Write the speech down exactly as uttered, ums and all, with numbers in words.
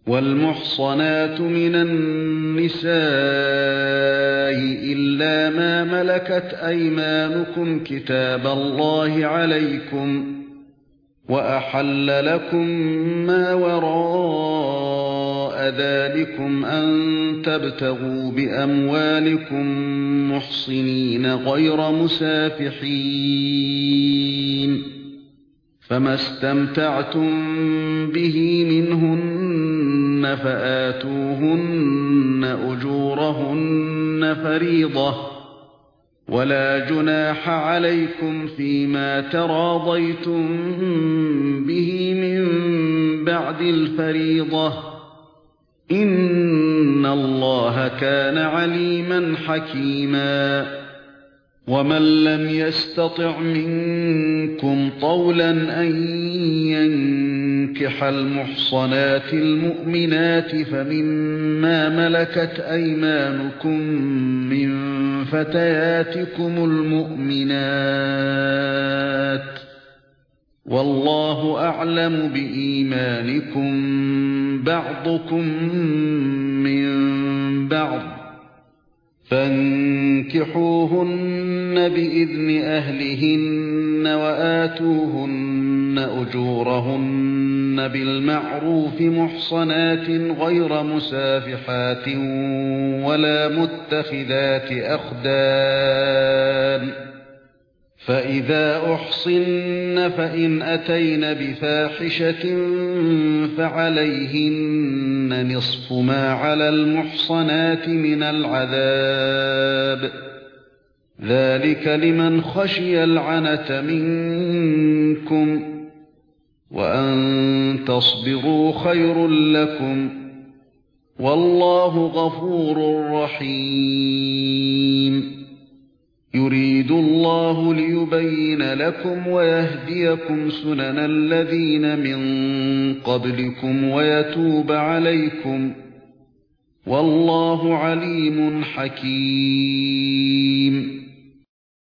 وَالْمُحْصَنَاتُ مِنَ النِّسَاءِ إِلَّا مَا مَلَكَتْ أَيْمَانُكُمْ كِتَابَ اللَّهِ عَلَيْكُمْ ۚ وَأَحَلَّ لَكُم مَّا وَرَاءَ ذَٰلِكُمْ أَن تَبْتَغُوا بِأَمْوَالِكُم مُّحْصِنِينَ غَيْرَ مُسَافِحِينَ ۚ فَمَا اسْتَمْتَعْتُم بِهِ مِنْهُنَّ فَآتُوهُنَّ أُجُورَهُنَّ فَرِيضَةً ۚ وَلَا جُنَاحَ عَلَيْكُمْ فِيمَا تَرَاضَيْتُم بِهِ مِن بَعْدِ الْفَرِيضَةِ ۚ إِنَّ اللَّهَ كَانَ عَلِيمًا حَكِيمًا. وَمَن لَّمْ يَسْتَطِعْ مِنكُمْ طَوْلًا أَن يَنكِحَ الْمُحْصَنَاتِ الْمُؤْمِنَاتِ فَمِمَّا مَلَكَتْ أَيْمَانُكُم مِّن فَتَيَاتِكُمُ الْمُؤْمِنَاتِ ۚ وَاللَّهُ أَعْلَمُ بِإِيمَانِكُم ۚ بَعْضُكُم مِّن بَعْضٍ ۚ فَانكِحُوهُنَّ بِإِذْنِ أَهْلِهِنَّ وَآتُوهُنَّ أُجُورَهُنَّ بِالْمَعْرُوفِ مُحْصَنَاتٍ غَيْرَ مُسَافِحَاتٍ وَلَا مُتَّخِذَاتِ أَخْدَانٍ ۚ فَإِذَا أُحْصِنَّ فَإِنْ أَتَيْنَ بِفَاحِشَةٍ فَعَلَيْهِنَّ نِصْفُ مَا عَلَى الْمُحْصَنَاتِ مِنَ الْعَذَابِ ۚ ذَٰلِكَ لِمَنْ خَشِيَ الْعَنَتَ مِنكُمْ ۚ وَأَن تَصْبِرُوا خَيْرٌ لَّكُمْ ۗ وَاللَّهُ غَفُورٌ رَّحِيمٌ. يُرِيدُ اللَّهُ لِيُبَيِّنَ لَكُمْ وَيَهْدِيَكُمْ سُنَنَ الَّذِينَ مِن قَبْلِكُمْ وَيَتُوبَ عَلَيْكُمْ ۗ وَاللَّهُ عَلِيمٌ حَكِيمٌ.